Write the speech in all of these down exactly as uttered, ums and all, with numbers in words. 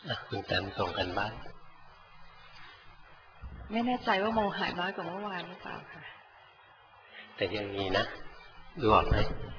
คุณแตมส่งกันบ้านไม่แน่ใจว่าโมหายน้อยกว่าเมื่อวานหรือเปล่าค่ะแต่ยังมีนะดูออกไหม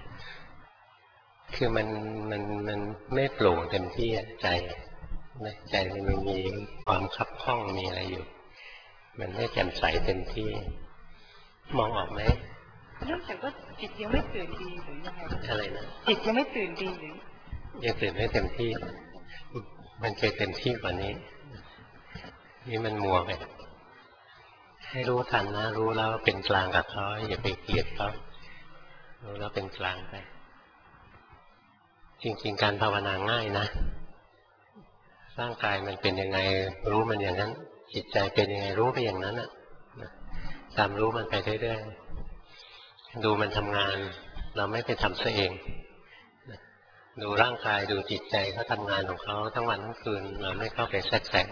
คือมันมันมันไม่โปร่งเต็มที่ใจใจมันยังมีความคับข้องมีอะไรอยู่มันไม่แจ่มใสเต็มที่มองออกไหมเนื่องจากว่าจิตยังไม่ตื่นดีหรือยังไงอะไรนะจิตยังไม่ตื่นดีหรือยังตื่นไม่เต็มที่มันเคยเต็มที่กว่านี้นี่มันมัวไปให้รู้ทันนะรู้แล้วเป็นกลางกับเขาอย่าไปเกลียดเขารู้แล้วเป็นกลางไปจริงๆการภาวนาง่ายนะร่างกายมันเป็นยังไงรู้มันอย่างนั้นจิตใจเป็นยังไงรู้ไปอย่างนั้นอ่ะตามรู้มันไปเรื่อยๆดูมันทำงานเราไม่ไปทำซะเองดูร่างกายดูจิตใจเขาทำงานของเขาทั้งวันทั้งคืนเราไม่เข้าไปแทรกแซง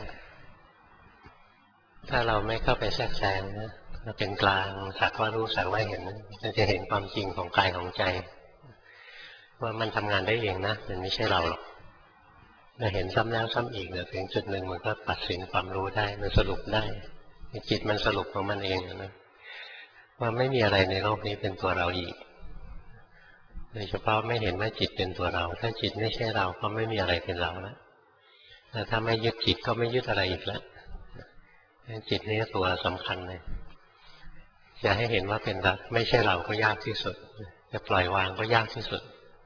ถ้าเราไม่เข้าไปแทรกแซงนะเราเป็นกลางสักว่ารู้สักว่าเห็นเราจะเห็นความจริงของกายของใจว่ามันทำงานได้เองนะมันไม่ใช่เราหรอกเราเห็นซ้ำแล้วซ้ำอีกเดี๋ยวถึงจุดหนึ่งมันก็ตัดสินความรู้ได้มันสรุปได้จิตมันสรุปของมันเองนะว่าไม่มีอะไรในโลกนี้เป็นตัวเราอีกโดยเฉพาะไม่เห็นว่าจิตเป็นตัวเราถ้าจิตไม่ใช่เราก็ไม่มีอะไรเป็นเราแล้วแต่ถ้าไม่ยึดจิตก็ไม่ยึดอะไรอีกแล้วจิตนี่ตัวสำคัญเลยจะให้เห็นว่าเป็นเราไม่ใช่เราก็ยากที่สุดจะปล่อยวางก็ยากที่สุด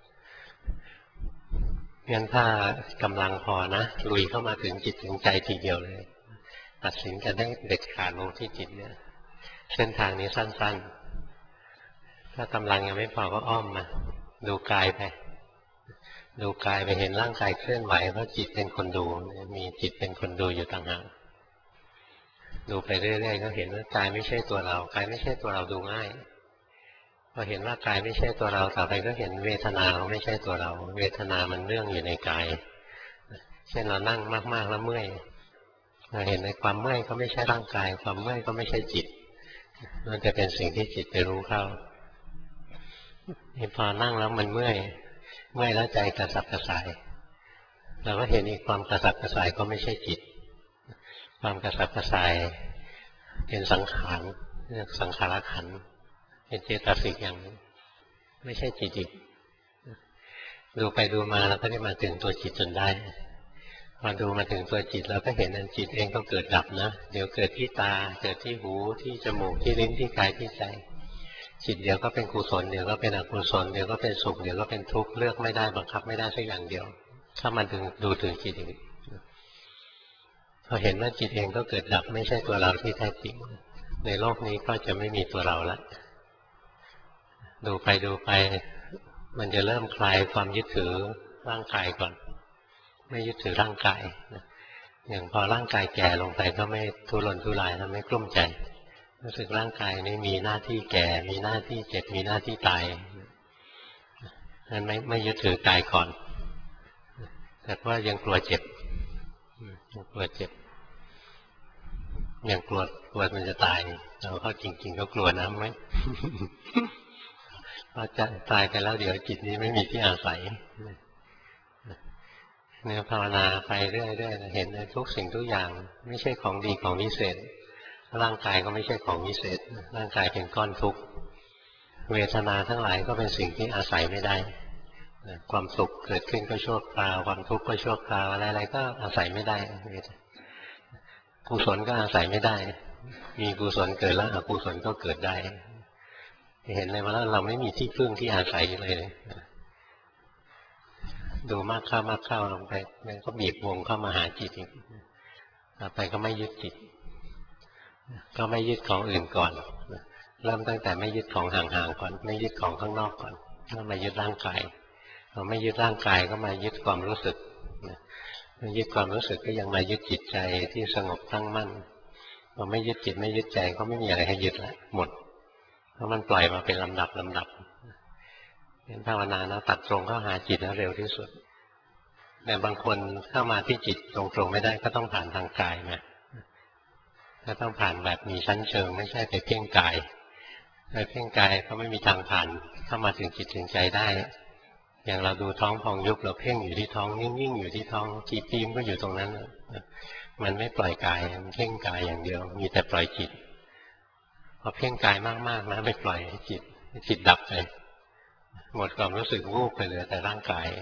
งั้นถ้ากำลังพอนะลุยเข้ามาถึงจิตถึงใจทีเดียวเลยตัดสินกันได้เด็ดขาดลงที่จิตเนี่ยเส้นทางนี้สั้นๆถ้ากำลังยังไม่พอก็อ้อมมาดูกายไปดูกายไปเห็นร่างกายเคลื่อนไหวเพราะจิตเป็นคนดูมีจิตเป็นคนดูอยู่ต่างหากดูไปเรื่อยๆก็เห็นว่ากายไม่ใช่ตัวเรากายไม่ใช่ตัวเราดูง่ายพอเห็นว่ากายไม่ใช่ตัวเราต่อไปก็เห็นเวทนาไม่ใช่ตัวเราเวทนามันเนื่องอยู่ในกายเช่นเรานั่งมากๆแล้วเมื่อยเราเห็นในความเมื่อยก็ไม่ใช่ร่างกายความเมื่อยก็ไม่ใช่จิตมันจะเป็นสิ่งที่จิตไปรู้เข้าพอนั่งแล้วมันเมื่อยเมื่อยแล้วใจกระสับกระส่ายเราก็เห็นอีกความกระสับกระส่ายก็ไม่ใช่จิตความกระสับกระส่ายเป็นสังขารเรียกสังขารขันธ์เป็นเจตสิกอย่างไม่ใช่จิตอีกดูไปดูมาเราก็ได้มาถึงตัวจิตจนได้พอดูมาถึงตัวจิตเราก็เห็นอันจิตเองก็เกิดดับนะเดี๋ยวเกิดที่ตาเกิดที่หูที่จมูกที่ลิ้นที่กายที่ใจจิตเดี๋ยวก็เป็นกุศลเดี๋ยวก็เป็นอกุศลเดี๋ยวก็เป็นสุขเดี๋ยวก็เป็นทุกข์เลือกไม่ได้บังคับไม่ได้สักอย่างเดียวถ้ามันถึงดูถึงจิตเองพอเห็นว่าจิตเองก็เกิดดับไม่ใช่ตัวเราที่แท้จริงในโลกนี้ก็จะไม่มีตัวเราละดูไปดูไปมันจะเริ่มคลายความยึดถือร่างกายก่อนไม่ยึดถือร่างกายอย่างพอร่างกายแก่ลงไปก็ไม่ทุรนทุรายทำให้กลุ้มใจรู้สึกร่างกายนี้มีหน้าที่แก่มีหน้าที่เจ็บมีหน้าที่ตายนั้นไม่ไม่ยึดถือกายก่อนแต่ว่ายังกลัวเจ็บยังกลัวเจ็บยังกลัวกลัวมันจะตายเราเข้าจริงๆก็กลัวนะไหมพอจะตายไปแล้วเดี๋ยวจิตนี้ไม่มีที่อาศัยเนี่ยภาวนาไปเรื่อยๆเห็นทุกสิ่งทุกอย่างไม่ใช่ของดีของวิเศษร่างกายก็ไม่ใช่ของวิเศษร่างกายเป็นก้อนทุกข์เวทนาทั้งหลายก็เป็นสิ่งที่อาศัยไม่ได้ความสุขเกิดขึ้นก็ชั่วคราวความทุกข์ก็ชั่วคราวอะไรๆก็อาศัยไม่ได้กุศลก็อาศัยไม่ได้มีกุศลเกิดแล้วอกุศลก็เกิดได้เห็นเลยว่าเราไม่มีที่พึ่งที่อาศัยเลยดูมากเข้ามากเข้าลงไปมันก็บีบวงเข้ามาหาจิตอีกต่อไปก็ไม่ยึดจิตก็ไม่ยึดของอื่นก่อนเริ่มตั้งแต่ไม่ยึดของห่างๆก่อนไม่ยึดของข้างนอกก่อนแล้วมายึดร่างกายพอไม่ยึดร่างกายก็มายึดความรู้สึกยึดความรู้สึกก็ยังมายึดจิตใจที่สงบตั้งมั่นพอไม่ยึดจิตไม่ยึดใจก็ไม่มีอะไรให้ยึดแล้วหมดเพราะมันปล่อยมาเป็นลำดับลำดับเห็นภาวนานะตัดตรงเข้าหาจิตแล้วเร็วที่สุดแต่บางคนเข้ามาที่จิตตรงๆไม่ได้ก็ต้องผ่านทางกายมาก็ต้องผ่านแบบมีชั้นเชิงไม่ใช่ไปเพ่งกายไปเพ่งกายก็ไม่มีทางผ่านเข้ามาถึงจิตถึงใจได้อย่างเราดูท้องพองยุบเราเพ่งอยู่ที่ท้องยิ่งๆอยู่ที่ท้องกี่ปีมันก็อยู่ตรงนั้นมันไม่ปล่อยกายมันเพ่งกายอย่างเดียวมีแต่ปล่อยจิตพอเพ่งกายมากๆนะไปปล่อยจิตจิตดับเลยหมดความรู้สึกวูบไปเหลือแต่ร่างกาย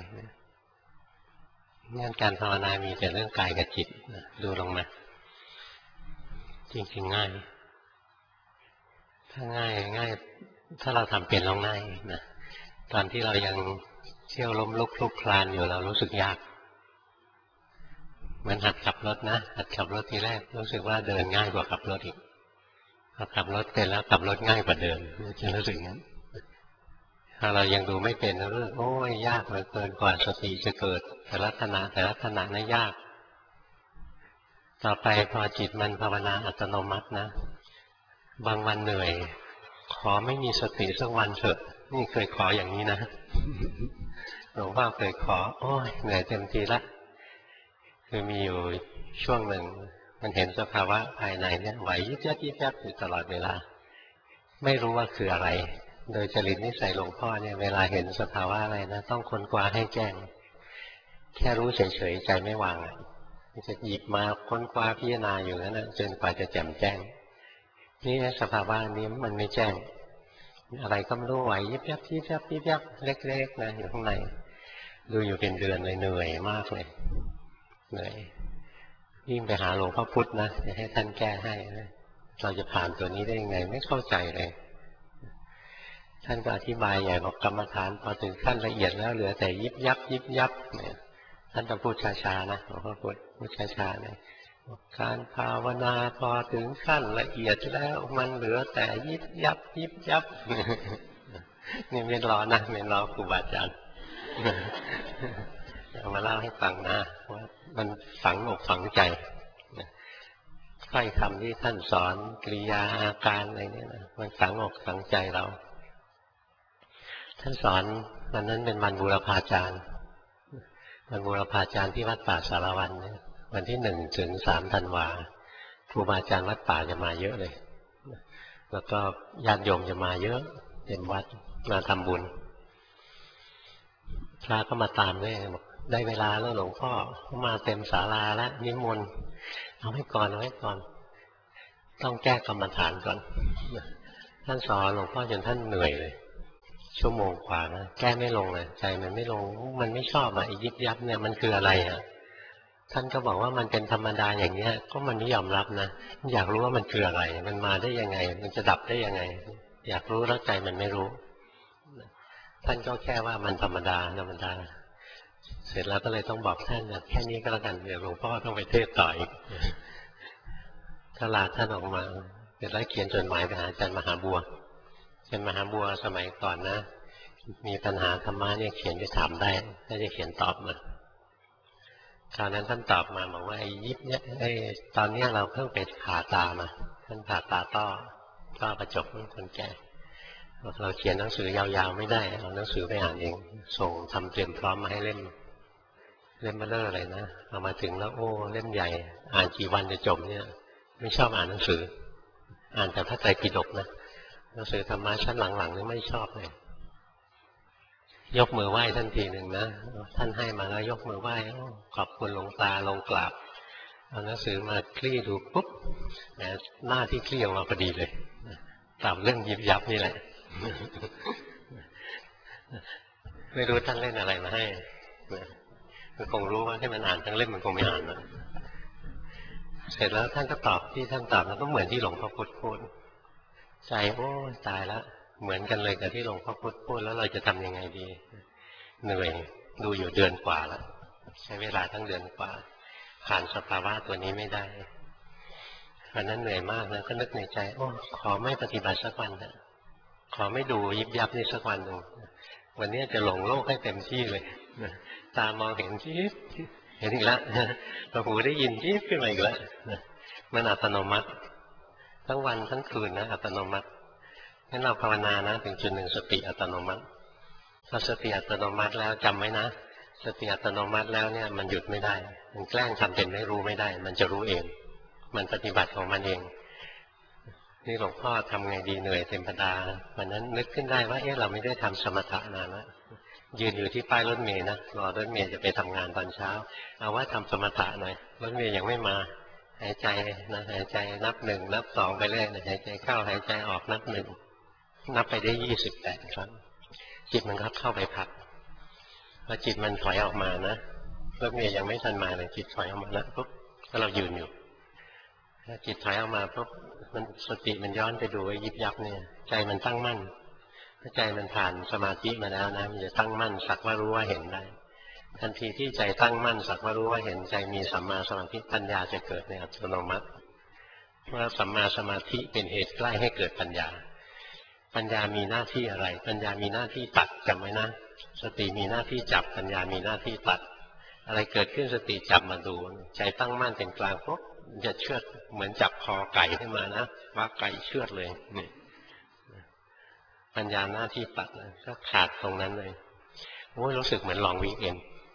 งั้นการภาวนามีแต่เรื่องกายกับจิตดูลงมาจริงๆง่ายถ้าง่ายง่ายถ้าเราทำเป็นเราง่ายนะตอนที่เรายังเที่ยวล้มลุกคลุกคลานอยู่เรารู้สึกยากเหมือนหัดขับรถนะหัดขับรถทีแรกรู้สึกว่าเดินง่ายกว่าขับรถอีกพอขับรถเป็นแล้วขับรถง่ายกว่าเดินจะรู้สึกงั้นถ้าเรายังดูไม่เป็นเรารู้สึกโอ้ยยากเหลือเกินกว่าสติจะเกิดแต่ละขณะแต่ละขณะนั้นยากต่อไปพอจิตมันภาวนาอัตโนมัตินะบางวันเหนื่อยขอไม่มีสติสักวันเถอะนี่เคยขออย่างนี้นะหลวงพ่อเคยขอโอ้ยเหนื่อยเต็มทีละคือมีอยู่ช่วงหนึ่งมันเห็นสภาวะภายในเนี่ยไหวยิบยับยิบยับอยู่ตลอดเวลาไม่รู้ว่าคืออะไรโดยจริตนิสัยหลวงพ่อเนี่ยเวลาเห็นสภาวะอะไรนะต้องค้นคว้าให้แจ้งแค่รู้เฉยๆใจไม่วางจะหยิบมาค้นคว้าพิจารณาอยู่นั่นจนกว่าจะแจ่มแจ้งนี่สภาวะนี้มันไม่แจ้งอะไรก็ไม่รู้ไหวยิบยับยิบยับยิบยับเล็กๆนะอยู่ข้างในดูอยู่เป็นเดือนเลยเหนื่อยมากเลยเหนื่อยยิ่งไปหาหลวงพ่อพุธนะจะให้ท่านแก้ให้เราจะผ่านตัวนี้ได้ยังไงไม่เข้าใจเลยท่านก็อธิบายใหญ่บอกกรรมฐานพอถึงขั้นละเอียดแล้วเหลือแต่ยิบยับยิบยับเนี่ยท่านต้องพูดช้าๆนะหลวงพ่อพุธพูดช้าๆเลยการภาวนาพอถึงขั้นละเอียดแล้วมันเหลือแต่ยิบยับยิบยับนี่ไม่รอนะไม่รอครูบาอาจารย์เอามาเล่าให้ฟังนะว่ามันฝังอกฝังใจค่อยคำที่ท่านสอนกริยาอาการอะไรเนี่ยนะมันฝังอกฝังใจเราท่านสอนวันนั้นเป็นวันบูรพาจารย์วันบูรพาจารย์ที่วัดป่าสารวันเนี่ยวันที่หนึ่งถึงสามธันวาครูบาอาจารย์วัดป่าจะมาเยอะเลยแล้วก็ญาติโยมจะมาเยอะเต็มวัดมาทำบุญพระก็มาตามด้วยบอกได้เวลาแล้วหลวงพ่อมาเต็มศาลาแล้วนิมนต์เอาไว้ก่อนเอาไว้ก่อนต้องแก้กรรมฐานก่อนท่านสอนหลวงพ่อจนท่านเหนื่อยเลยชั่วโมงกว่านะแก้ไม่ลงเลยใจมันไม่ลงมันไม่ชอบอ่ะยิบยับเนี่ยมันคืออะไรอ่ะท่านก็บอกว่ามันเป็นธรรมดาอย่างเนี้ยก็มันไม่ยอมรับนะอยากรู้ว่ามันคืออะไรมันมาได้ยังไงมันจะดับได้ยังไงอยากรู้แล้วใจมันไม่รู้ท่านก็แค่ว่ามันธรรมดาธรรมดาเสร็จแล้วก็เลยต้องบอกท่านนะแค่นี้ก็แล้วกันเดี๋ยวหลวงพ่อต้องไปเทศต่ออีกก็ลาท่านออกมาเสร็จแล้วเขียนจดหมายไปหาอาจารย์มหาบัวอาจารย์มหาบัวสมัยก่อนนะมีปัญหาธรรมะเนี่ยเขียนไปถามได้ถ้าจะเขียนตอบมาคราวนั้นท่านตอบมาบอกว่าไอ้ยิบเนี่ยไอ้ตอนนี้เราเพิ่งไปผ่าตามาท่านผ่าตาต้อต้อกระจกคนแก่เราเขียนหนังสือยาวๆไม่ได้เอาหนังสือไปอ่านเองส่งทำเตรียมพร้อมมาให้เล่มเล่มเบลออะไรนะเอามาถึงแล้วโอ้เล่มใหญ่อ่านกี่วันจะจบเนี่ยไม่ชอบอ่านหนังสืออ่านแต่พระไตรปิฎกนะหนังสือธรรมะชั้นหลังๆนี่ไม่ชอบเลยยกมือไหว้ท่านทีหนึ่งนะท่านให้มาแล้วยกมือไหว้ขอบคุณหลวงตาลงกราบเอาหนังสือมาคลี่ดูปุ๊บหน้าที่คลี่ออกมาพอดีเลยตามเรื่องยิบยับนี่แหละไม่รู้ท่านเล่นอะไรมาให้มันคงรู้ว่าให้มันอ่านทั้งเล่มมันคงไม่อ่านนะเสร็จแล้วท่านก็ตอบที่ท่านตอบแล้วก็เหมือนที่หลวงพ่อพุธพูดใจโอ้ตายแล้วเหมือนกันเลยกับที่หลวงพ่อพุธพูดแล้วเราจะทำยังไงดีเหนื่อยดูอยู่เดือนกว่าแล้วใช้เวลาทั้งเดือนกว่าผ่านสภาวะตัวนี้ไม่ได้วันนั้นเหนื่อยมากนะก็นึกในใจโอ้ขอไม่ปฏิบัติสักวันนะขอไม่ดูยิบยับนี่สักวันหนึ่งวันนี้จะหลงโลกให้เต็มที่เลยตามองเห็นยิบเห็นอีกแล้วหูได้ยินยิบขึ้นมาอีกแล้วมันอัตโนมัติทั้งวันทั้งคืนนะอัตโนมัติงั้นเราภาวนานะถึงจุดหนึ่งสติอัตโนมัติพอสติอัตโนมัติแล้วจำไว้นะสติอัตโนมัติแล้วเนี่ยมันหยุดไม่ได้มันแกล้งทำเป็นไม่รู้ไม่ได้มันจะรู้เองมันปฏิบัติของมันเองนี่หลวงพ่อทำไงดีเหนื่อยเต็มพดาวันนั้นนึกขึ้นได้ว่าเอ๊ะเราไม่ได้ทำสมถะนานแล้วยืนอยู่ที่ป้ายรถเมล์นะรอรถเมล์จะไปทำงานตอนเช้าเอาว่าทำสมถะหน่อยรถเมล์ยังไม่มาหายใจนะหายใจนับหนึ่งนับสองไปเรื่อยนะหายใจเข้าหายใจออกนับหนึ่งนับไปได้ยี่สิบแปดครั้งจิตมันก็เข้าไปพักพอจิตมันถอยออกมานะรถเมล์ยังไม่ทันมาเลยจิตถอยออกมาแล้วปุ๊บก็เรายืนอยู่ถ้าจิตถอยออกมาปุ๊บมันสติมันย้อนไปดูไอ้ยิบยับเนี่ยใจมันตั้งมั่นถ้าใจมันผ่านสมาธิมาแล้วนะมันจะตั้งมั่นสักว่ารู้ว่าเห็นได้ทันทีที่ใจตั้งมั่นสักว่ารู้ว่าเห็นใจมีสัมมาสมาธิปัญญาจะเกิดในอัตโนมัติเพราะสัมมาสมาธิเป็นเหตุใกล้ให้เกิดปัญญาปัญญามีหน้าที่อะไรปัญญามีหน้าที่ตัดจำไว้นะสติมีหน้าที่จับปัญญามีหน้าที่ตัดอะไรเกิดขึ้นสติจับมาดูใจตั้งมั่นเป็นกลางปุ๊บจะเชือดเหมือนจับคอไก่ขึ้นมานะว่าไก่เชือดเลยนี่ปัญญาหน้าที่ตัดนะก็ขาดตรงนั้นเลยโอ้ยรู้สึกเหมือนลองวีเอ็น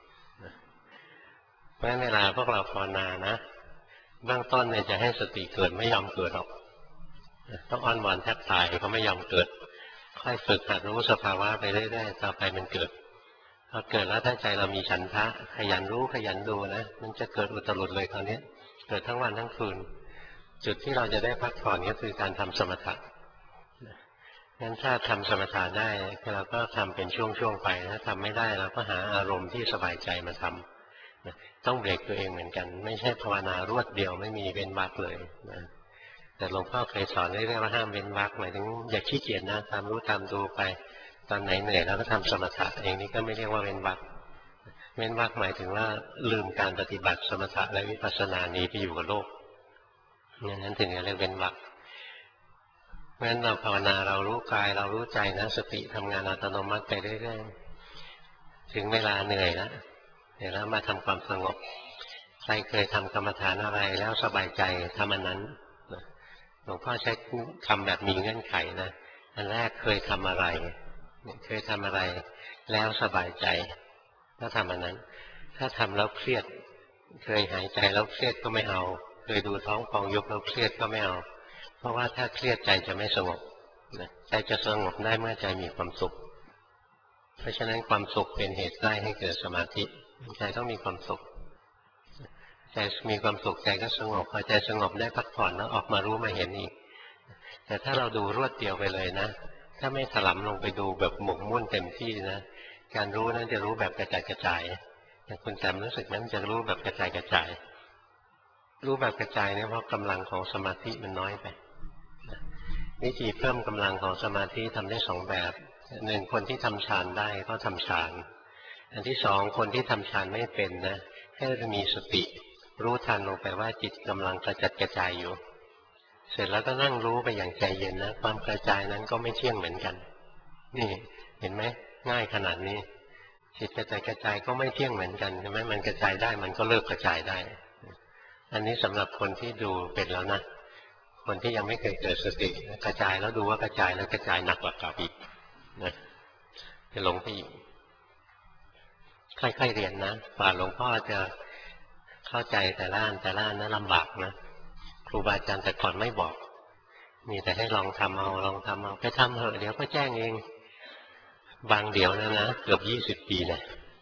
เพราะฉะนั้นเวลาพวกเราภาวนานะเบื้องต้นเนี่ยจะให้สติเกิดไม่ยอมเกิดหรอกต้องอ้อนวอนแทบตายเขาไม่ยอมเกิดค่อยฝึกหัดรู้สภาวะไปเรื่อยๆต่อไปมันเกิดพอเกิดแล้วถ้าใจเรามีฉันทะขยันรู้ขยันดูนะมันจะเกิดอุตรุดเลยคราวนี้เกิดทั้งวันทั้งคืนจุดที่เราจะได้พักผ่อนก็คือการทำสมถะงั้นถ้าทำสมถะได้เราก็ทำเป็นช่วงๆไปถ้าทำไม่ได้เราก็หาอารมณ์ที่สบายใจมาทำต้องเบรกตัวเองเหมือนกันไม่ใช่ภาวนารวดเดียวไม่มีเว้นวรรคเลยนะแต่หลวงพ่อเคยสอนเรื่องว่าห้ามเว้นวรรคหมายถึงอย่าขี้เกียจนะตามรู้ตามดูไปตอนไหนเหนื่อยแล้วก็ทำสมถะเองนี่ก็ไม่เรียกว่าเว้นวรรคเว้นวรรคหมายถึงว่าลืมการปฏิบัติสมถะและวิปัสสนานี้ไปอยู่กับโลกอย่างนั้นถึงจะเรียกเว้นวรรคเพราะฉะนั้นเราภาวนาเรารู้กายเรารู้ใจนะสติทำงานอัตโนมัติไปเรื่อยๆถึงเวลาเหนื่อยแล้วเดี๋ยวเรามาทำความสงบใครเคยทำกรรมฐานอะไรแล้วสบายใจทำอันนั้นหลวงพ่อใช้คำแบบมีเงื่อนไขนะอันแรกเคยทำอะไรเคยทำอะไรแล้วสบายใจก็ทำอันนั้นถ้าทำแล้วเครียดเคยหายใจแล้วเครียดก็ไม่เอาเคยดูท้องพองยุบแล้วเครียดก็ไม่เอาเพราะว่าถ้าเครียดใจจะไม่สงบใจจะสงบได้เมื่อใจมีความสุขเพราะฉะนั้นความสุขเป็นเหตุใกล้ให้เกิดสมาธิใจต้องมีความสุขใจมีความสุขใจก็สงบพอใจสงบได้พักผ่อนแล้วออกมารู้มาเห็นอีกแต่ถ้าเราดูรวดเดียวไปเลยนะถ้าไม่ถลำลงไปดูแบบหมกมุ่นเต็มที่นะการรู้นั้นจะรู้แบบกระจายกระจายอย่างคุณแต้มรู้สึกนั้นจะรู้แบบกระจายกระจายรู้แบบกระจายเนี่ยเพราะกำลังของสมาธิมันน้อยไปวิธีเพิ่มกำลังของสมาธิทำได้สองแบบหนึ่งคนที่ทำฌานได้ก็ทำฌานอันที่สองคนที่ทำฌานไม่เป็นนะให้มีสติรู้ทันลงไปว่าจิตกำลังกระจัดกระจายอยู่เสร็จแล้วก็นั่งรู้ไปอย่างใจเย็นนะความกระจายนั้นก็ไม่เที่ยงเหมือนกันนี่เห็นไหมง่ายขนาดนี้จิตกระจายกระจายก็ไม่เที่ยงเหมือนกันใช่ไหมมันกระจายได้มันก็เลิกกระจายได้อันนี้สำหรับคนที่ดูเป็นแล้วนะคนที่ยังไม่เคยเกิดสติกระจายแล้วดูว่ากระจายแล้วกระจายหนักกว่าเก่าอีกนะจะหลงไปอีกค่อยๆเรียนนะกว่าหลวงพ่อจะเข้าใจแต่ละอันแต่ละอันนั้นลำบากนะครูบาอาจารย์แต่ก่อนไม่บอกมีแต่ให้ลองทำเอาลองทำเอาไปทำเถอะเดี๋ยวก็แจ้งเองบางเดี๋ยวนะนะเกือบยี่สิบปีเนี่ย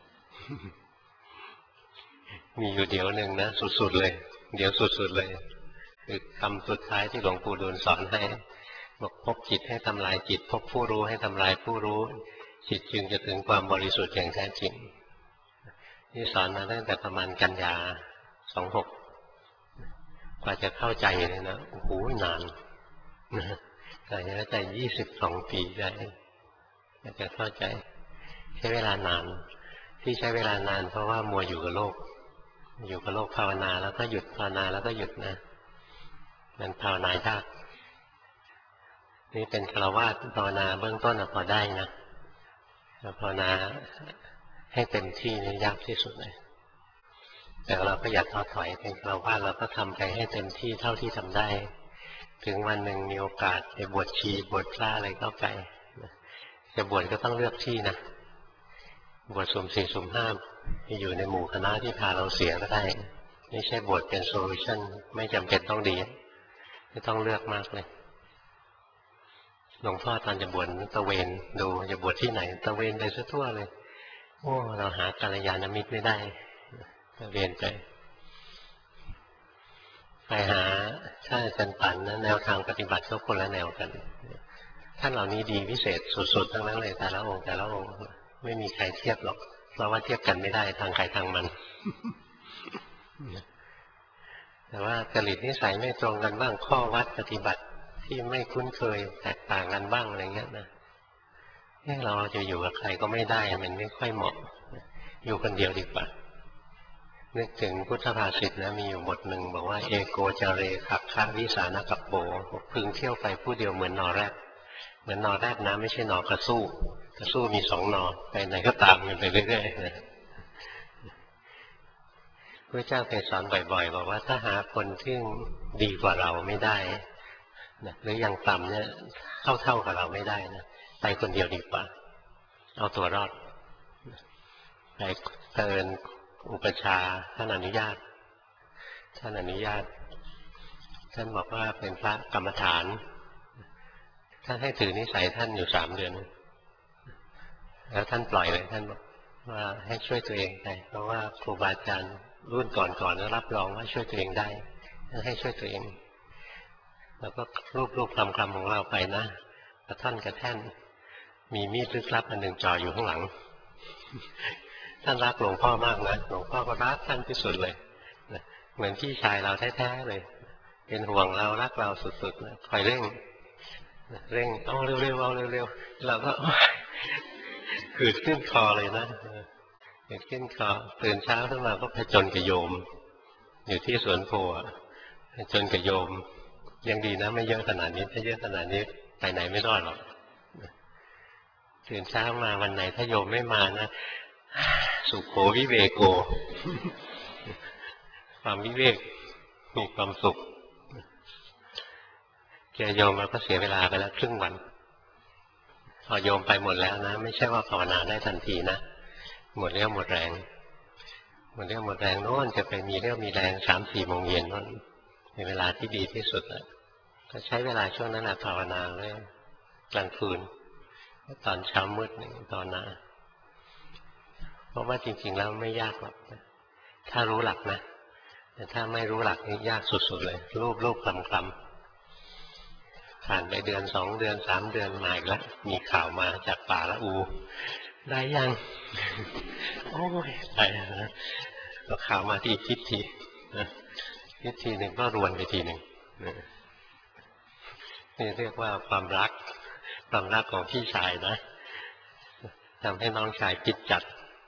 มีอยู่เดี๋ยวหนึ่งนะสุดๆเลยเดี๋ยวสุดๆเลยคือคำสุดท้ายที่หลวงปู่ดูลสอนให้บอกพบจิตให้ทำลายจิตพบผู้รู้ให้ทำลายผู้รู้จิตจึงจะถึงความบริสุทธิ์อย่างแท้จริงนี่สอนมาตั้งแต่ประมาณกันยาสองหกกว่าจะเข้าใจเลยนะโอ้โหนานกว่าจะเข้าใจยี่สิบสองปีได้กว่าจะเข้าใจใช้เวลานานที่ใช้เวลานานเพราะว่ามัวอยู่กับโลกอยู่กับโลกภาวนาแล้วก็หยุดภาวนาแล้วก็หยุดนะมันภาวนายากนี่เป็นฆราวาสภาวนาเบื้องต้นพอได้นะภาวนาให้เต็มที่นี่ยากที่สุดเลยแต่เราก็อย่าท้อถอยเป็นฆราวาสเราก็ทำไปให้เต็มที่เท่าที่ทำได้ถึงวันหนึ่งมีโอกาสไปบวชชีบวชพระอะไรก็ไปจะบวชก็ต้องเลือกที่นะบวชสุ่มสี่สุ่มห้าอยู่ในหมู่คณะที่พาเราเสียก็ได้ไม่ใช่บวชเป็นโซลูชันไม่จำเป็นต้องดีไม่ต้องเลือกมากเลยหลวงพ่อตอนจะบวชตะเวนดูจะบวชที่ไหนตะเวนไปซะทั่วเลยโอ้เราหากัลยาณมิตรไม่ได้เรียนไปไปหาถ้าอาจารย์ปันนะแนวทางปฏิบัติก็คนละแนวกันท่านเหล่านี้ดีพิเศษสุดๆทั้งนั้นเลยแต่ละองค์แต่ละองค์ไม่มีใครเทียบหรอกเพราะว่าเทียบกันไม่ได้ทางใครทางมันแต่ว่าจริตนิสัยไม่ตรงกันบ้างข้อวัดปฏิบัติที่ไม่คุ้นเคยแตกต่างกันบ้างอะไรเงี้ยนะเราจะอยู่กับใครก็ไม่ได้มันไม่ค่อยเหมาะอยู่คนเดียวดีกว่านึกถึงพุทธภาษิตนะมีอยู่บทหนึ่งบอกว่าเอโกจาเรขับข้าวิสานกัปโปพึงเที่ยวไปผู้เดียวเหมือนนอแรดเหมือนนอแรดนะไม่ใช่นอกระสู้กระสู้มีสองนอไปไหนก็ตามกันไปเรื่อยๆนะพระเจ้าเคยสอนบ่อยๆบอกว่าถ้าหาคนที่ดีกว่าเราไม่ได้นะหรืออย่างต่ำเนี่ยเท่าๆกับเราไม่ได้นะไปคนเดียวดีกว่าเอาตัวรอดไปเตือนอุปชาท่านอนุญาตท่านอนุญาตท่านบอกว่าเป็นพระกรรมฐานท่านให้ถือนิสัยท่านอยู่สามเดือนแล้วท่านปล่อยเลยท่านบอกว่าให้ช่วยตัวเองไปเพราะว่าครูบาอาจารย์รุ่นก่อนๆแล้วรับรองว่าช่วยตัวเองได้ให้ช่วยตัวเองแล้วก็รูปๆคลำๆของเราไปนะกระท่อนกระแท่นมีมีดลึกลับอันหนึ่งจ่ออยู่ข้างหลังท่านรักหลวงพ่อมากนะหลวงพ่อก็รักท่านที่สุดเลยเหมือนพี่ชายเราแท้ๆเลยเป็นห่วงเรารักเราสุดๆนะคอยเร่งเร่งเอาเร็วๆเอาเร็วๆเราก็ขืดขึ้นคอเลยนะขืดขึ้นคอตื่นเช้าขึ้นมาก็ผจญกับโยมอยู่ที่สวนโพผจญกับโยมยังดีนะไม่เยอะขนาดนี้ถ้าเยอะขนาดนี้ไปไหนไม่รอดหรอกตื่นเช้ามาวันไหนถ้าโยมไม่มานะสุขโขวิเวโกความวิเวกมีความสุขเจอโยมเราก็เสียเวลาไปแล้วครึ่งวันพอโยมไปหมดแล้วนะไม่ใช่ว่าภาวนาได้ทันทีนะหมดเรี่ยวหมดแรงหมดเรี่ยวหมดแรงโน่นจะไปมีเรี่ยวมีแรงสามสี่โมงเย็นนั่นเป็นเวลาที่ดีที่สุดแล้วก็ใช้เวลาช่วงนั้นแหละภาวนาเลยกลางคืนตอนเช้ามืดหนึ่งตอนนาเพราะว่าจริงๆแล้วไม่ยากหรอกถ้ารู้หลักนะแต่ถ้าไม่รู้หลักนี่ยากสุดๆเลยรูปรูปคลำคลำผ่านไปเดือนสองเดือนสามเดือนมาอีกแล้วมีข่าวมาจากป่าละอูได้ยังโอ้ยได้แล้วก็ข่าวมาที่ทิศทีทิศทีหนึ่งก็รวนไปทีหนึ่งนี่เรียกว่าความรักความรักของพี่ชายนะทำให้น้องชายจิตจัด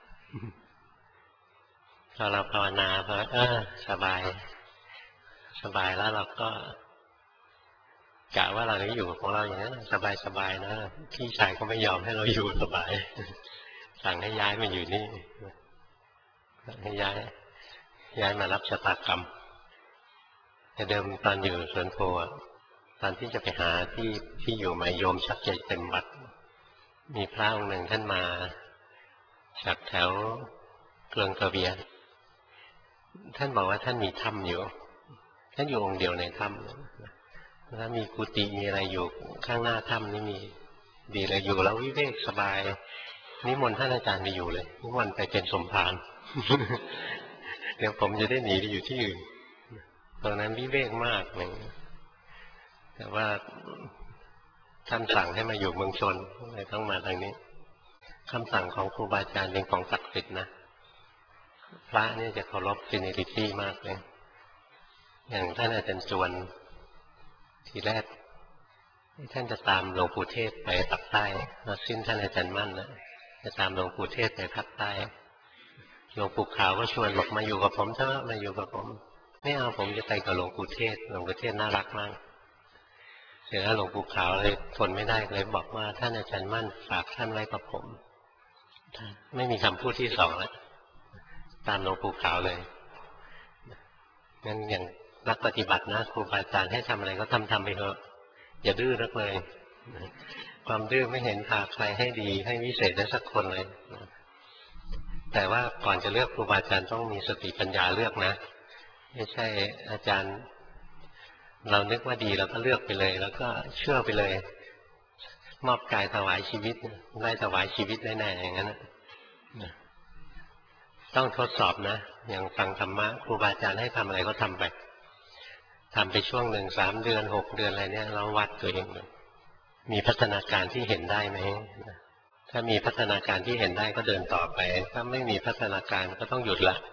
พอเราภาวนาพอเออสบายสบายแล้วเราก็กะว่าเราจะอยู่ของเราอย่างนั้นสบายสบายนะพี่ชายก็ไม่ยอมให้เราอยู่สบายสั่งให้ย้ายมาอยู่นี่สั่งให้ย้ายย้ายมารับชะตากรรมแต่เดิมตอนอยู่สวนโพตอนที่จะไปหาที่ที่อยู่มาโยมชักใจเต็มวัดมีพระองค์หนึ่งท่านมาจากแถวเกลืองกระเบียนท่านบอกว่าท่านมีถ้ำอยู่ท่านอยู่องค์เดียวในถ้ำแล้วมีกุฏิมีอะไรอยู่ข้างหน้าถ้ำนี่มีดีเลยอยู่แล้ววิเวกสบายนิมนต์ท่านอาจารย์ไปอยู่เลยนิมนต์ไปเป็นสมภารเดี๋ยวผมจะได้หนีไปอยู่ที่อื่นตรงนั้นวิเวกมากเลยแต่ว่าท่านสั่งให้มาอยู่เมืองชนเลยต้องมาทางนี้คำสั่งของครูบาอาจารย์เป็นของศักดิ์สิทธิ์นะพระนี่จะเคารพฟินิลิตี้มากเลยอย่างท่านอาจารย์จวนทีแรกท่านจะตามหลวงปู่เทศไปภาคใต้แล้วสิ้นท่านอาจารย์มั่นนะจะตามหลวงปู่เทศไปภาคใต้หลวงปู่ขาวก็ชวนบอกมาอยู่กับผมเถอะมาอยู่กับผมไม่เอาผมจะไปกับหลวงปู่เทศหลวงปู่เทศน่ารักมากเสร็จแล้วหลวงปู่ขาวเลยทนไม่ได้เลยบอกว่าท่านอาจารย์มั่นฝากท่านไว้กับผมไม่มีคำพูดที่สองแล้วตามหลวงปู่ขาวเลยงั้นอย่างนักปฏิบัตินะครูบาอาจารย์ให้ทำอะไรก็ทำทำไปเถอะอย่าดื้อนักเลยความดื้อไม่เห็นพาใครให้ดีให้วิเศษได้สักคนเลยแต่ว่าก่อนจะเลือกครูบาอาจารย์ต้องมีสติปัญญาเลือกนะไม่ใช่อาจารย์เรานึกว่าดีเราก็เลือกไปเลยแล้วก็เชื่อไปเลยมอบกายถวายชีวิตได้ถวายชีวิตแน่ๆอย่างนั้นต้องทดสอบนะอย่างฟังธรรมะครูบาอาจารย์ให้ทำอะไรก็ทำไปทำไปช่วงหนึ่งสามเดือนหกเดือนอะไรเนี่ยเราวัดตัวเองมีพัฒนาการที่เห็นได้ไหมถ้ามีพัฒนาการที่เห็นได้ก็เดินต่อไปถ้าไม่มีพัฒนาการก็ต้องหยุดละ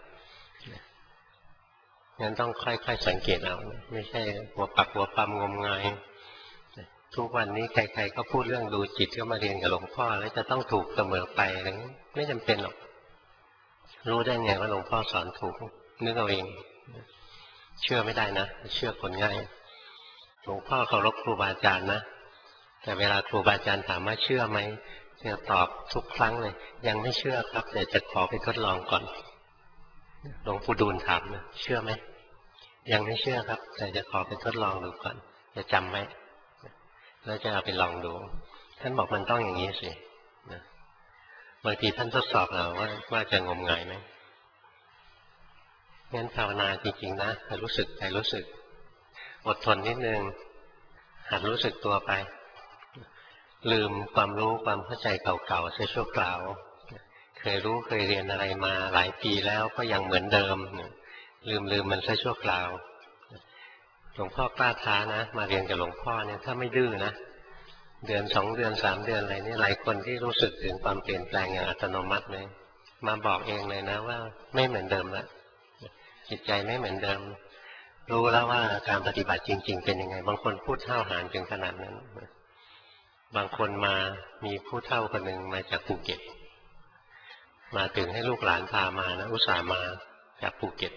งั้นต้องค่อยๆสังเกตเอาไม่ใช่หัวปักหัวปั๊มงมงายทุกวันนี้ใครๆก็พูดเรื่องดูจิตก็มาเรียนกับหลวงพ่อแล้วจะต้องถูกเสมอไปอะไรไม่จำเป็นหรอกรู้ได้ไงว่าหลวงพ่อสอนถูกนึกเอาเองเชื่อไม่ได้นะเชื่อคนง่ายหลวงพ่อเคารพครูบาอาจารย์นะแต่เวลาครูบาอาจารย์ถามว่าเชื่อไหมจะตอบทุกครั้งเลยยังไม่เชื่อครับแต่จะขอไปทดลองก่อนหลวงปู่ดูลถามนะเชื่อไหมยังไม่เชื่อครับแต่จะขอไปทดลองดูก่อนจะจำไหมแล้วจะเอาไปลองดูท่านบอกมันต้องอย่างนี้สินะบางทีท่านทดสอบเราว่าว่าจะงมงายไหมงั้นภาวนาจริงๆนะให้รู้สึกใจรู้สึกอดทนนิดนึงหัดรู้สึกตัวไปลืมความรู้ความเข้าใจเก่าๆเสียชั่วคราวเคยรู้เคยเรียนอะไรมาหลายปีแล้วก็ยังเหมือนเดิมลืมลืมมันเสียชั่วคราวหลวงพ่อกล้าท้านะมาเรียนกับหลวงพ่อเนี่ยถ้าไม่ดื้อนะเดือนสองเดือนสามเดือนอะไรนี่หลายคนที่รู้สึกถึงความเปลี่ยนแปลงอย่างอัตโนมัติเลยมาบอกเองเลยนะว่าไม่เหมือนเดิมแล้วจิตใจไม่เหมือนเดิมรู้แล้วว่าการปฏิบัติจริงๆเป็นยังไงบางคนพูดเท่าหารถึงขนาดนั้นบางคนมามีผู้เฒ่าคนหนึ่งมาจากภูเก็ตมาถึงให้ลูกหลานพามานะอุตส่าห์มาจากภูเก็ต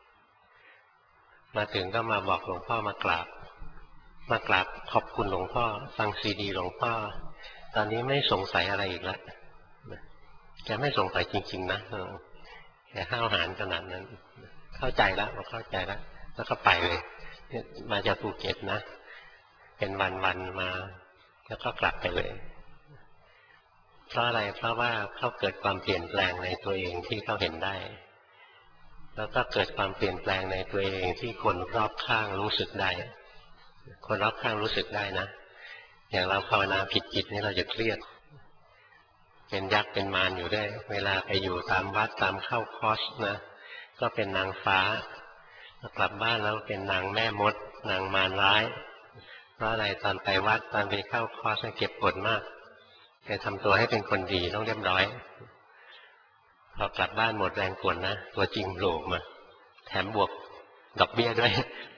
มาถึงก็มาบอกหลวงพ่อมากราบมากราบขอบคุณหลวงพ่อฟังซีดีหลวงพ่อตอนนี้ไม่สงสัยอะไรอีกแล้วแกไม่สงสัยจริงๆนะแกห้าวหาญขนาดนั้นเข้าใจแล้วเราเข้าใจแล้วแล้วก็ไปเลยมาจากภูเก็ตนะเป็นวันๆมาแล้วก็กลับไปเลยเพราะอะไรเพราะว่าเขาเกิดความเปลี่ยนแปลงในตัวเองที่เขาเห็นได้แล้วก็เกิดความเปลี่ยนแปลงในตัวเองที่คนรอบข้างรู้สึกได้คนรอบข้างรู้สึกได้นะอย่างเราภาวนาผิดจิตนี่เราจะเครียดเป็นยักษ์เป็นมารอยู่ได้เวลาไปอยู่ตามวัดตามเข้าคอร์สนะก็เป็นนางฟ้ากลับบ้านแล้วเป็นนางแม่มดนางมารร้ายเพราะอะไรตอนไปวัดตอนไปเข้าคอร์สเก็บกดมากแกทำตัวให้เป็นคนดีต้องเรียบร้อยพอกลับบ้านหมดแรงกดนะตัวจริงโผล่มาแถมบวกดอกเบี้ยด้วย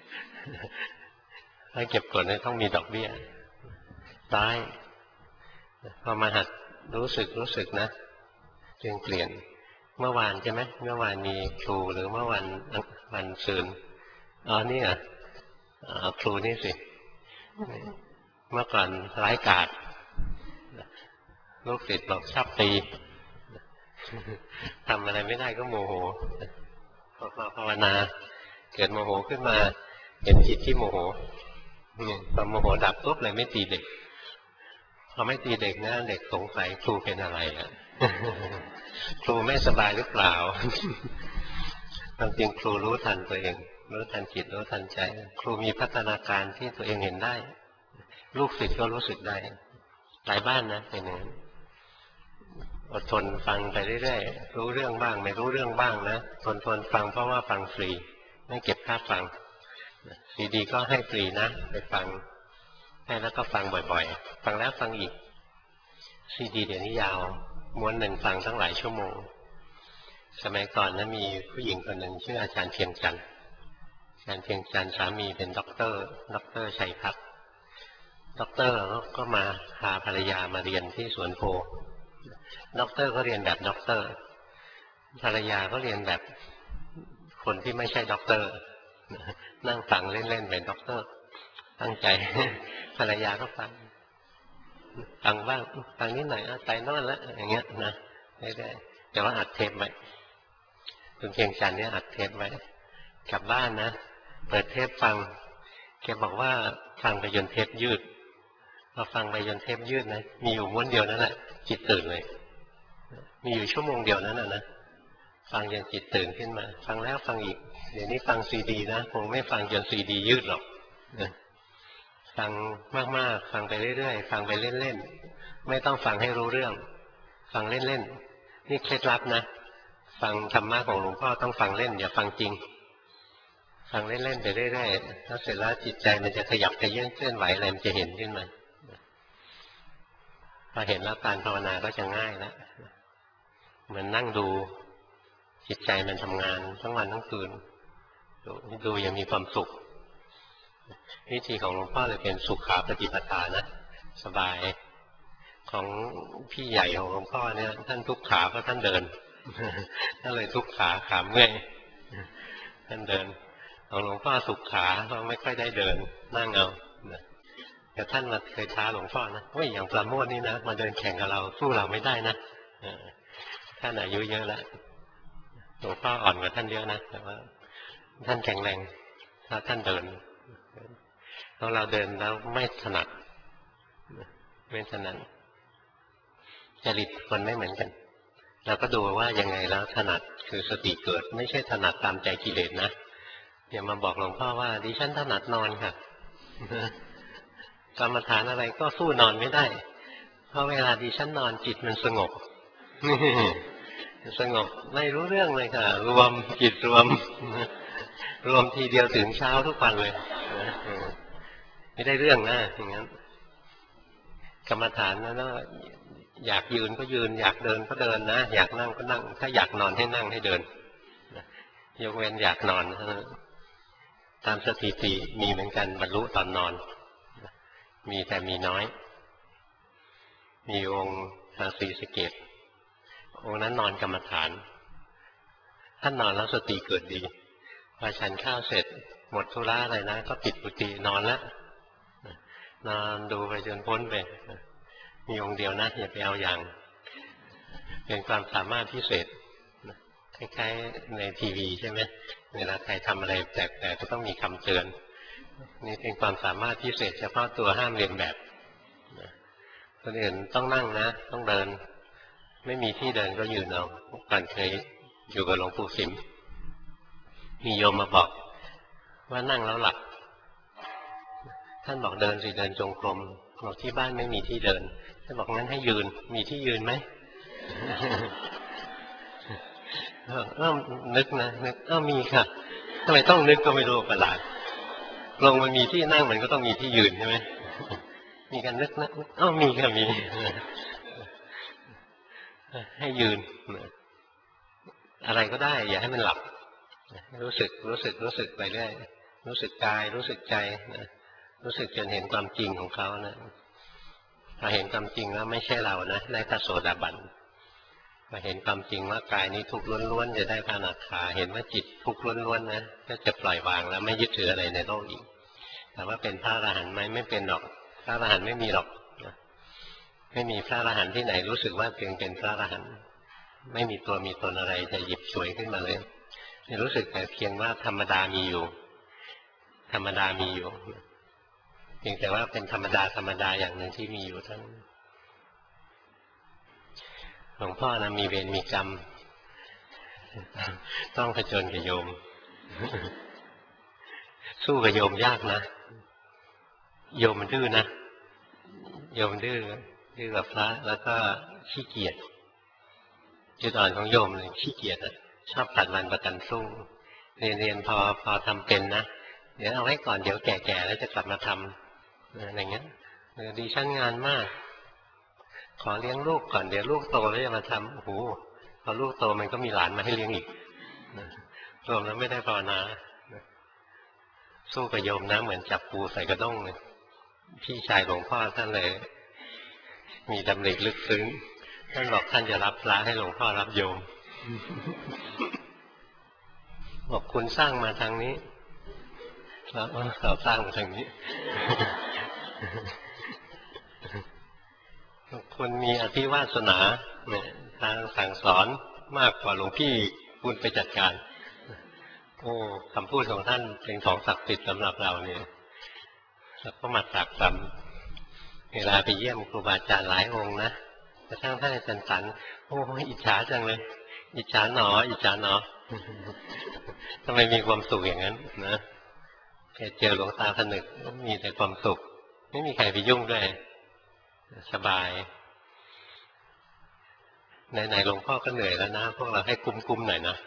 ถ้าเก็บกดเนี่ยต้องมีดอกเบี้ยตายพอมาหัดรู้สึกรู้สึกนะจึงเปลี่ยนเมื่อวานใช่ไหมเมื่อวานมีครูหรือเมื่อวันวันซืนอ๋อนี่อ่ะครูนี่สิเมื่อก่อนร้ายกาจลูกศิษย์บอกชอบตีทำอะไรไม่ได้ก็โมโหพอมาภาวนาเกิดโมโหขึ้นมาเห็นจิตที่โมโหพอโมโหดับปุ๊บเลยไม่ตีเด็กพอไม่ตีเด็กนะเด็กสงสัยครูเป็นอะไรอ่ะครูไม่สบายหรือเปล่าความจริงครูรู้ทันตัวเองรู้ทันจิตรู้ทันใจครูมีพัฒนาการที่ตัวเองเห็นได้ลูกศิษย์ก็รู้สึกได้หลายบ้านนะเป็นอย่างนั้นอดทนฟังไปเรื่อยๆรู้เรื่องบ้างไม่รู้เรื่องบ้างนะทนทนฟังเพราะว่าฟังฟรีไม่เก็บค่าฟังซีดีก็ให้ฟรีนะไปฟังให้แล้วก็ฟังบ่อยๆฟังแล้วฟังอีกซีดีเดี๋ยวนี้ยาวม้วนหนึ่งฟังทั้งหลายชั่วโมงสมัยก่อนนะมีผู้หญิงคนหนึ่งชื่ออาจารย์เพียงจันทร์อาจารย์เพียงจันทร์สามีเป็นด็อกเตอร์ด็อกเตอร์ชัยพัฒน์ด็อกเตอร์ก็มาพาภรรยามาเรียนที่สวนโพด็อกเตอร์ก็เรียนแบบด็อกเตอร์ภรรยาก็เรียนแบบคนที่ไม่ใช่ด็อกเตอร์นั่งฟังเล่นๆเป็นด็อกเตอร์ตั้งใจภรรยาก็ฟังฟังบ้างฟังนิดหน่อยใจนอนแล้วอย่างเงี้ยนะไม่ได้แต่ว่าอัดเทปไว้คุณเพียงจันทร์เนี่ยอัดเทปไว้กลับบ้านนะเปิดเทปฟังแกบอกว่าฟังไปจนเทปยืดพอฟังไปจนเทปยืดนะมีอยู่ม้วนเดียวนั่นแหละจิตตื่นเลยมีอยู่ชั่วโมงเดียวนั้นนะนะฟังจนจิตตื่นขึ้นมาฟังแล้วฟังอีกเดี๋ยวนี้ฟังซีดีนะคงไม่ฟังจนซีดียืดหรอกฟังมากๆฟังไปเรื่อยๆฟังไปเล่นๆไม่ต้องฟังให้รู้เรื่องฟังเล่นๆนี่เคล็ดลับนะฟังธรรมะของหลวงพ่อต้องฟังเล่นอย่าฟังจริงฟังเล่นๆไปเรื่อยๆแล้วเสร็จแล้วจิตใจมันจะขยับขยื่นเคลื่อนไหวอะไรมันจะเห็นขึ้นมาพอเห็นแล้วการภาวนาก็จะง่ายแล้วเหมือนนั่งดูจิตใจมันทำงานทั้งวันทั้งคืนดูดูยังมีความสุขวิธีของหลวงพ่อเลยเป็นสุขาปฏิปทานะสบายของพี่ใหญ่ของหลวงพ่อเนี่ยท่านทุกขาเพราะท่านเดินท่านเลยทุกขาขาเมื่อยท่านเดินของหลวงพ่อสุขขาเพราะไม่ค่อยได้เดินนั่งเอาแต่ท่านมาเคยท้าหลวงพ่อนะว่าอย่างปราโมทนี่นะมาเดินแข่งกับเราสู้เราไม่ได้นะท่านอายุเยอะแล้วหลวงพ่ออ่อนกว่าท่านเยอะนะแต่ว่าท่านแข็งแรงถ้าท่านเดินแล้วเราเดินแล้วไม่ถนัดไม่ถนัดจริตคนไม่เหมือนกันเราก็ดูว่ายังไงแล้วถนัดคือสติเกิดไม่ใช่ถนัดตามใจกิเลสนะอย่ามาบอกหลวงพ่อว่าดิฉันถนัดนอนค่ะกรรมฐานอะไรก็สู้นอนไม่ได้เพราะเวลาดิฉันนอนจิตมันสงบสงบไม่รู้เรื่องเลยค่ะรวมจิตรวมรวมทีเดียวถึงเช้าทุกวันเลยไม่ได้เรื่องนะอย่างนั้นกรรมฐานนั้นอยากยืนก็ยืนอยากเดินก็เดินนะอยากนั่งก็นั่งถ้าอยากนอนให้นั่งให้เดินยกเว้นอยากนอนตามสถิติมีเหมือนกันบรรลุตอนนอนมีแต่มีน้อยมีองค์พระศรีสะเกษองค์นั้นนอนกรรมฐานท่านนอนแล้วสติเกิดดีพอฉันข้าวเสร็จหมดธุระอะไรนะก็ปิดกุฏินอนแล้วนอนดูไปจนพ้นไปมีองค์เดียวนะอย่าไปเอาอย่างเป็นความสามารถพิเศษคล้ายๆในทีวีใช่ไหมเวลาใครทำอะไรแปลกๆก็ต้องมีคำเตือนนี่เป็นความสามารถพิเศษเฉพาะตัวห้ามเรียนแบบคนอื่นต้องนั่งนะต้องเดินไม่มีที่เดินก็ยืนเอาก่อนเคยอยู่กับหลวงปู่สิมมีโยมมาบอกว่านั่งแล้วหลับท่านบอกเดินสิเดินจงกรมบอกที่บ้านไม่มีที่เดินท่านบอกงั้นให้ยืนมีที่ยืนไหมเออนึกนะนึกเออมีค่ะทำไมต้องนึกก็ไม่รู้ประหลาดลงมันมีที่นั่งมันก็ต้องมีที่ยืนใช่ไหมมีการนึกนะเออมีค่ะมีให้ยืนอะไรก็ได้อย่าให้มันหลับรู้สึกรู้สึกรู้สึกไปเรื่อยรู้สึกกายรู้สึกใจนะรู้สึกจนเห็นความจริงของเขานะพอเห็นความจริงแล้วไม่ใช่เรานะได้พระโสดาบันพอเห็นความจริงว่ากายนี้ทุกข์ล้วนๆจะได้พระอนาคาเห็นว่าจิตทุกข์ล้วนๆนะก็จะปล่อยวางแล้วไม่ยึดถืออะไรในโลกอีกแต่ว่าเป็นพระอรหันต์ไหมไม่เป็นหรอกพระอรหันต์ไม่มีหรอกไม่มีพระอรหันต์ที่ไหนรู้สึกว่าเพียงเป็นพระอรหันต์ไม่มีตัวมีตนอะไรจะหยิบฉวยขึ้นมาเลยรู้สึกแต่เพียงว่าธรรมดามีอยู่ธรรมดามีอยู่เพียงแต่ว่าเป็นธรรมดาธรรมดาอย่างหนึ่งที่มีอยู่ทั้งหลวงพ่อนะมีเวรมีกรรมต้องผจญกับโยมสู้กับโยมยากนะโยมมันดื้อนะโยมดื้อดื้อกับพระแล้วก็ขี้เกียจจุดอ่อนของโยมเลยขี้เกียจชอบผัดวันประกันพรุ่งเรียนเรียนพอพอทำเป็นนะเดี๋ยวเอาไว้ก่อนเดี๋ยวแก่ๆแล้วจะกลับมาทำอะไรเงี้ยดิฉันงานมากขอเลี้ยงลูกก่อนเดี๋ยวลูกโตแล้วจะมาทำโอ้โหพอลูกโตมันก็มีหลานมาให้เลี้ยงอีกรวมแล้วไม่ได้ภาวนาสู้กับโยมนะเหมือนจับปูใส่กระด้งเลยพี่ชายหลวงพ่อท่านเลยมีดำริลึกซึ้งท่านบอกท่านจะรับพระให้หลวงพ่อรับโยมบอกคุณสร้างมาทางนี้แล้วเราสร้างมาทางนี้คุณมีอภิวาสนาเนี่ยทางสั่งสอนมากกว่าหลวงพี่คุณไปจัดการโอ้คำพูดของท่านเป็นของศักดิ์สิทธิ์สำหรับเราเนี่ยแล้วก็มาตากตำเวลาไปเยี่ยมครูบาอาจารย์หลายองค์นะกระทั่งท่านอาจารย์สันโอ้อิจฉาจังเลยอิจฉาหนออิจฉาหนอทำไมมีความสุขอย่างนั้นนะแค่เจอหลวงตาผนึกมีแต่ความสุขไม่มีใครไปยุ่งด้วยสบายไหนๆหลวงพ่อก็เหนื่อยแล้วนะพวกเราให้คุ้มๆหน่อยนะ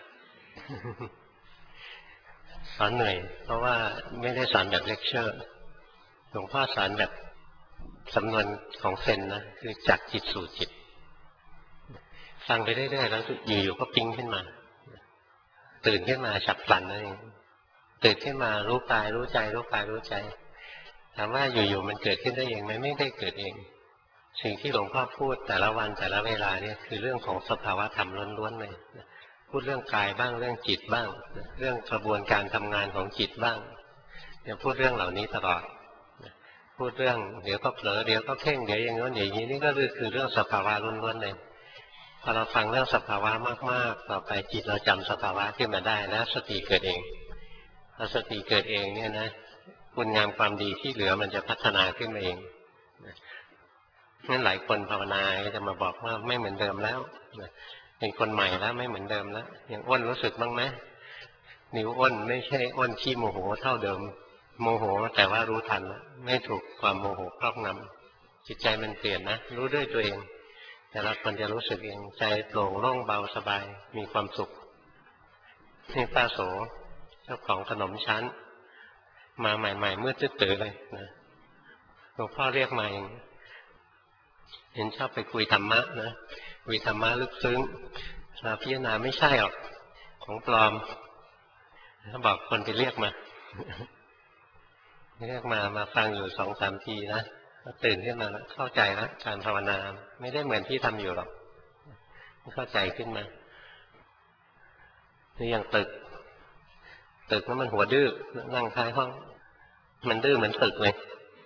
สอนเหนื่อยเพราะว่าไม่ได้สอนแบบเลคเชอร์หลวงพ่อสอนแบบสำนวนของเซนนะคือจากจิตสู่จิตฟังไปเรื่อยๆแล้วอยู่ๆก็ปิ๊งขึ้นมาตื่นขึ้นมาฉับพลันนั่นเองตื่นขึ้นมารู้กายรู้ใจรู้กายรู้ใจถามว่าอยู่ๆมันเกิดขึ้นได้เองไหมไม่ได้เกิดเองสิ่งที่หลวงพ่อพูดแต่ละวันแต่ละเวลาเนี่ยคือเรื่องของสภาวะธรรมล้วนๆเลยพูดเรื่องกายบ้างเรื่องจิตบ้างเรื่องกระบวนการทำงานของจิตบ้างเนี่ยพูดเรื่องเหล่านี้ตลอดพูดเรื่องเดี๋ยวก็เผลอเดี๋ยวก็เพ่งเดี๋ยวอย่างโน้นอย่างนี้นี่ก็คือเรื่องสภาวะล้วนๆเลยพอเราฟังเรื่องสภาวะมากๆต่อไปจิตเราจำสภาวะขึ้นมาได้แล้วสติเกิดเองพอสติเกิดเองเนี่ยนะคุณงามความดีที่เหลือมันจะพัฒนาขึ้นมาเองงั้นหลายคนภาวนาจะมาบอกว่าไม่เหมือนเดิมแล้วเป็นคนใหม่แล้วไม่เหมือนเดิมแล้วอย่างอ้นรู้สึกบ้างไหมนิ้วอ้นไม่ใช่อ้นขี้โมโหเท่าเดิมโมโหแต่ว่ารู้ทันไม่ถูกความโมโหครอบงำจิตใจมันเปลี่ยนนะรู้ด้วยตัวเองแต่ละคนจะรู้สึกเองใจโปร่งโล่งเบาสบายมีความสุขนี่ป้าโสเจ้าของขนมชั้นมาใหม่ๆเมื่อตื้อๆเลยนะหลวงพ่อเรียกมาเองเห็นชอบไปคุยธรรมะนะคุยธรรมะลึกซึ้งเราพิจารณาไม่ใช่หรอกของปลอมถ้าบอกคนไปเรียกมาเรียกมามาฟังอยู่สองสามทีนะตื่นขึ้นมาแล้วเข้าใจแล้วการภาวนาไม่ได้เหมือนที่ทำอยู่หรอกเข้าใจขึ้นมานี่อย่างตึกตึกนั้นมันหัวดื้อนั่งท้ายห้องมันดื้อเหมือนตึกเลย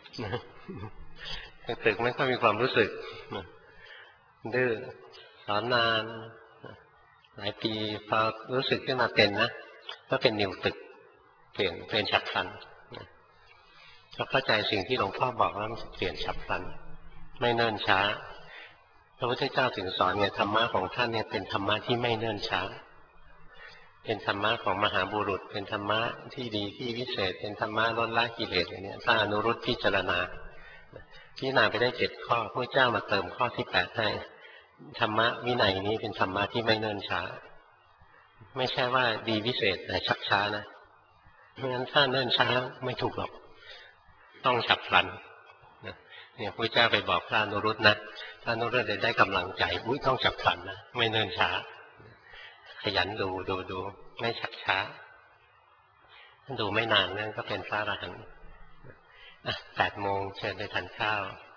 ตึกไม่ค่อยมีความรู้สึกดื้อสอนนานหลายปีพอรู้สึกขึ้นมาเป็นนะก็เป็นนิวตึกเปลี่ยนเปลี่ยนฉับพลันก็เข้าใจสิ่งที่หลวงพ่อบอกว่ามันเปลี่ยนฉับพลันไม่เนิ่นช้าพระพุทธเจ้าถึงสอนไงธรรมะของท่านเนี่ยเป็นธรรมะที่ไม่เนิ่นช้าเป็นธรรมะของมหาบุรุษเป็นธรรมะที่ดีที่วิเศษเป็นธรรมะลดละกิเลสอย่างนี้ถ้าอนุรุตพิจารณาพิจารณาไปได้เจ็ดข้อพระเจ้ามาเติมข้อที่แปดให้ธรรมะวินัยนี้เป็นธรรมะที่ไม่เนิ่นช้าไม่ใช่ว่าดีวิเศษแต่ชักช้านะเพราะฉะนั้นถ้าเนิ่นช้าไม่ถูกหรอกต้องฉับพลันเนี่ยพระเจ้าไปบอกพระอนุรุตนะพระอนุรุตได้กำลังใจอุ้ยต้องฉับพลันนะไม่เนิ่นช้าขยันดูดูดูไม่ชักช้าดูไม่นานนั่นก็เป็นพระอรหันต์แปดโมงเชิญไปทานข้าว